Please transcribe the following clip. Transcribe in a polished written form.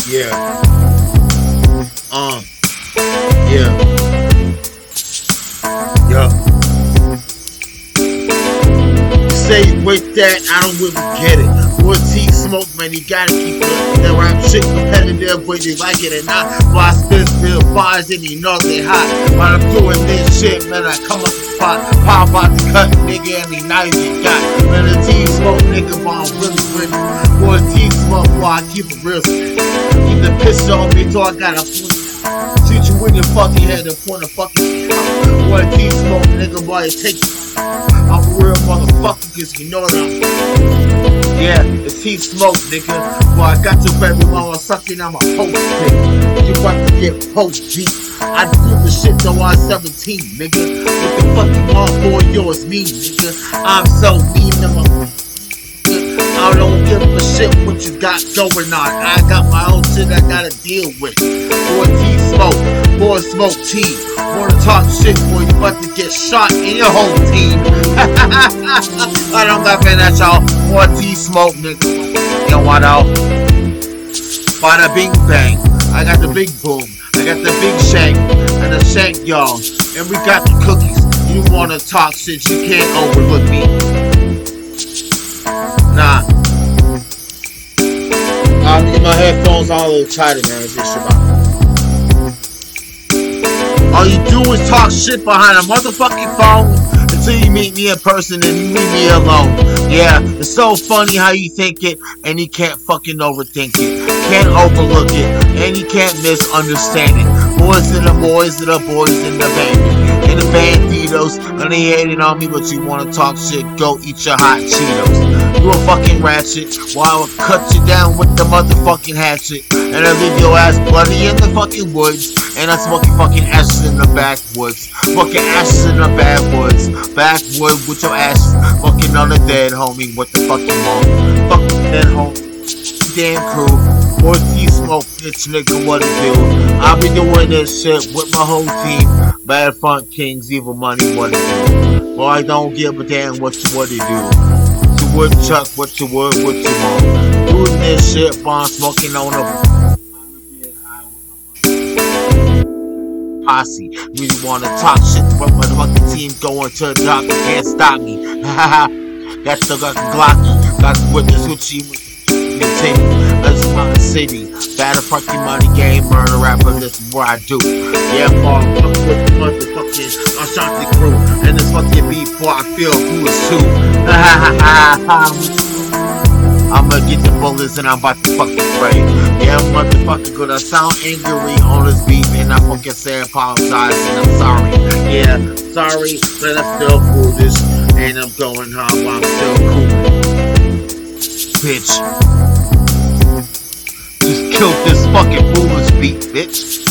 Yeah. Yeah. Yeah. Say with that, I don't really get it. Boy, T Smoke, man, you gotta keep that rap shit competitive, but you like it or not. While I spit bars and you know they hot. While I'm doing this shit, man, I come up the spot, pop out the cut, nigga, and the knife you got. Man, the T Smoke, nigga, but I'm really. Boy, T Smoke, boy, I keep it real. Keep the pistol on me, so I gotta shoot you in your fucking head and point a fucking boy, T Smoke, nigga, boy, it takes. I'm a real motherfucker, cause you know what I'm. Yeah, it's T Smoke, nigga. Boy, I got your baby mama sucking on my post, nigga. You about to get post deep. I do the shit though I'm 17, nigga. What the fuck you want for yours, me, nigga? I'm so mean to my. I don't give a shit what you got going on. I got my own shit I gotta deal with. Boy, T Smoke, boy, Smoke T. Wanna talk shit, boy, you about to get shot in your whole team. I don't laughing at y'all. Boy, T Smoke, nigga. You know what, though? Bada bing bang. I got the big boom. I got the big shank and the shank, y'all. And we got the cookies. You wanna talk shit, you can't overlook me. Nah. I'll get my headphones on a little tighter, man. This shit about. All you do is talk shit behind a motherfucking phone until you meet me in person and you leave me alone. Yeah, it's so funny how you think it and you can't fucking overthink it. Can't overlook it and you can't misunderstand it. Boys and the boys and the boys in the band. And the banditos, and they hating on me, but you wanna talk shit, go eat your hot Cheetos. You a fucking ratchet, while I will cut you down with the motherfucking hatchet. And I leave your ass bloody in the fucking woods. And I smoke your fucking ashes in the backwoods. Fucking ashes in the backwoods. Backwood with your ashes. Fucking on the dead homie, what the fuck you want? Fucking dead homie. Damn crew. Boy, T Smoke, bitch, nigga, what it do? I be doing this shit with my whole team. Bad Funk Kings, Evil Money, what it do? Boy, I don't give a damn what it do. You woodchuck, what you would, what you want. Doing this shit, bomb smoking on a posse. You wanna talk shit, but my fucking team going to the doctor, can't stop me. Haha, that's the fucking Glocky. Got the witness who she that's my city. Battle fucking money game, murder rapper, this is what I do. Yeah, motherfucker with the motherfucking Ashanti crew. And this fucking beat before I feel who is who. I'ma get the bullets and I'm about to fucking pray. Yeah, motherfucker, gonna sound angry on this beat, and I fucking say apologize and I'm sorry. Yeah, sorry, but I'm still cool this, and I'm going home, I'm still cool. Bitch. Just killed this fucking foolish beat, bitch.